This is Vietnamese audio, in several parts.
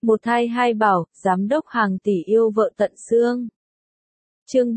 Một thai hai bảo, giám đốc hàng tỷ yêu vợ tận xương. Chương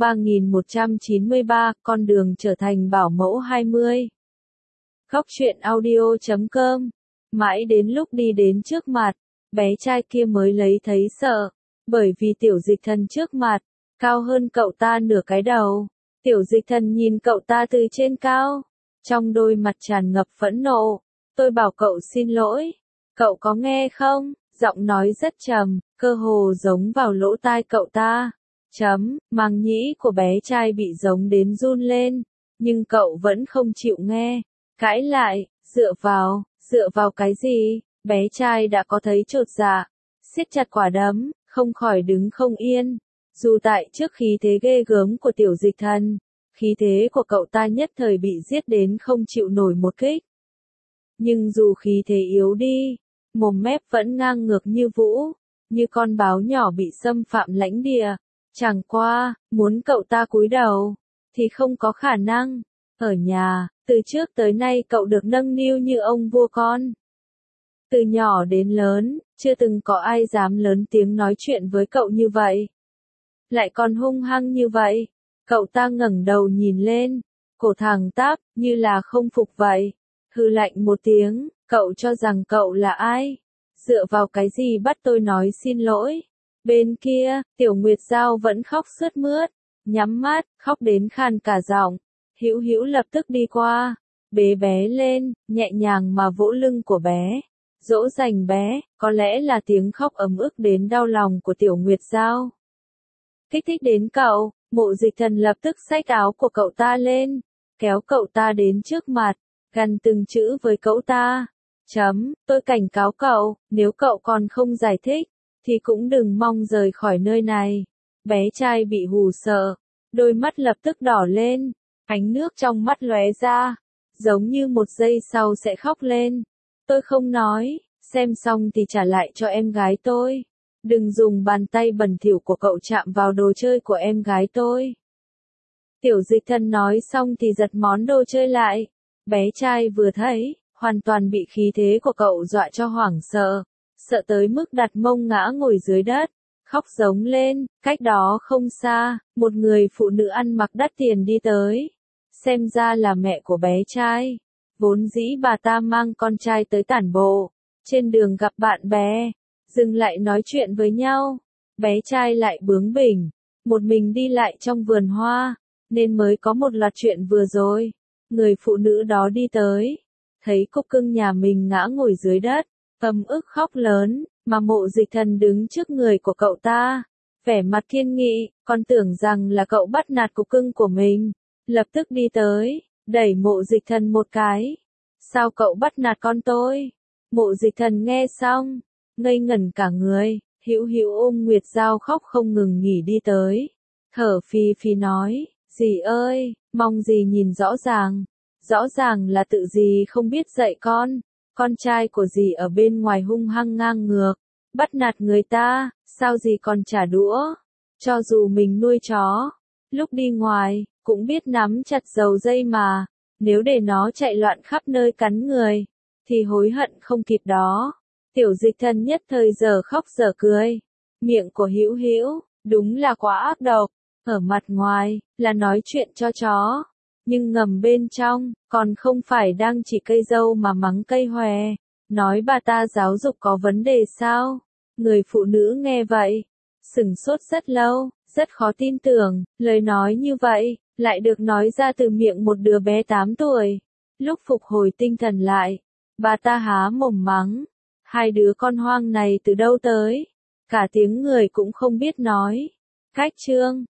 3193, con đường trở thành bảo mẫu 20. Góc truyện audio.com. Mãi đến lúc đi đến trước mặt, bé trai kia mới lấy thấy sợ, bởi vì Tiểu Dịch Thần trước mặt, cao hơn cậu ta nửa cái đầu. Tiểu Dịch Thần nhìn cậu ta từ trên cao, trong đôi mặt tràn ngập phẫn nộ. Tôi bảo cậu xin lỗi, cậu có nghe không? Giọng nói rất trầm, cơ hồ giống vào lỗ tai cậu ta. Màng nhĩ của bé trai bị giống đến run lên, nhưng cậu vẫn không chịu nghe. Cãi lại, dựa vào cái gì? Bé trai đã có thấy chột dạ, siết chặt quả đấm, không khỏi đứng không yên. Dù tại trước khí thế ghê gớm của Tiểu Dịch Thần, khí thế của cậu ta nhất thời bị giết đến không chịu nổi một kích. Nhưng dù khí thế yếu đi, mồm mép vẫn ngang ngược như vũ, như con báo nhỏ bị xâm phạm lãnh địa. Chẳng qua, muốn cậu ta cúi đầu, thì không có khả năng. Ở nhà, từ trước tới nay cậu được nâng niu như ông vua con. Từ nhỏ đến lớn, chưa từng có ai dám lớn tiếng nói chuyện với cậu như vậy. Lại còn hung hăng như vậy. Cậu ta ngẩng đầu nhìn lên, cổ thẳng tắp, như là không phục vậy. Hừ lạnh một tiếng, cậu cho rằng cậu là ai? Dựa vào cái gì bắt tôi nói xin lỗi? Bên kia, Tiểu Nguyệt Giao vẫn khóc sướt mướt, nhắm mắt, khóc đến khàn cả giọng. Hữu Hữu lập tức đi qua, bế bé lên, nhẹ nhàng mà vỗ lưng của bé, dỗ dành bé. Có lẽ là tiếng khóc ấm ức đến đau lòng của Tiểu Nguyệt Giao kích thích đến cậu. Mộ Dịch Thần lập tức xách áo của cậu ta lên, kéo cậu ta đến trước mặt, gằn từng chữ với cậu ta. Tôi cảnh cáo cậu, nếu cậu còn không giải thích, thì cũng đừng mong rời khỏi nơi này. Bé trai bị hù sợ, đôi mắt lập tức đỏ lên, ánh nước trong mắt lóe ra, giống như một giây sau sẽ khóc lên. Tôi không nói, xem xong thì trả lại cho em gái tôi. Đừng dùng bàn tay bẩn thỉu của cậu chạm vào đồ chơi của em gái tôi. Tiểu Dịch Thần nói xong thì giật món đồ chơi lại. Bé trai vừa thấy, hoàn toàn bị khí thế của cậu dọa cho hoảng sợ. Sợ tới mức đặt mông ngã ngồi dưới đất, khóc giống lên. Cách đó không xa, một người phụ nữ ăn mặc đắt tiền đi tới. Xem ra là mẹ của bé trai. Vốn dĩ bà ta mang con trai tới tản bộ, trên đường gặp bạn bè, dừng lại nói chuyện với nhau. Bé trai lại bướng bỉnh, một mình đi lại trong vườn hoa, nên mới có một loạt chuyện vừa rồi. Người phụ nữ đó đi tới, thấy cúc cưng nhà mình ngã ngồi dưới đất, ấm ức khóc lớn, mà Mộ Dịch Thần đứng trước người của cậu ta, vẻ mặt kiên nghị, còn tưởng rằng là cậu bắt nạt cúc cưng của mình, lập tức đi tới, đẩy Mộ Dịch Thần một cái. Sao cậu bắt nạt con tôi? Mộ Dịch Thần nghe xong, ngây ngẩn cả người. Hữu Hữu ôm Nguyệt Giao khóc không ngừng nghỉ đi tới, thở phì phì nói, dì ơi, mong dì nhìn rõ ràng là tự dì không biết dạy con trai của dì ở bên ngoài hung hăng ngang ngược, bắt nạt người ta, sao dì còn trả đũa? Cho dù mình nuôi chó, lúc đi ngoài, cũng biết nắm chặt dầu dây mà, nếu để nó chạy loạn khắp nơi cắn người, thì hối hận không kịp đó. Tiểu Dịch Thần nhất thời giờ khóc giờ cười. Miệng của Hữu Hữu, đúng là quá ác độc. Ở mặt ngoài, là nói chuyện cho chó. Nhưng ngầm bên trong, còn không phải đang chỉ cây dâu mà mắng cây hòe. Nói bà ta giáo dục có vấn đề sao? Người phụ nữ nghe vậy, sửng sốt rất lâu, rất khó tin tưởng. Lời nói như vậy, lại được nói ra từ miệng một đứa bé 8 tuổi. Lúc phục hồi tinh thần lại, bà ta há mồm mắng. Hai đứa con hoang này từ đâu tới? Cả tiếng người cũng không biết nói. Cách chương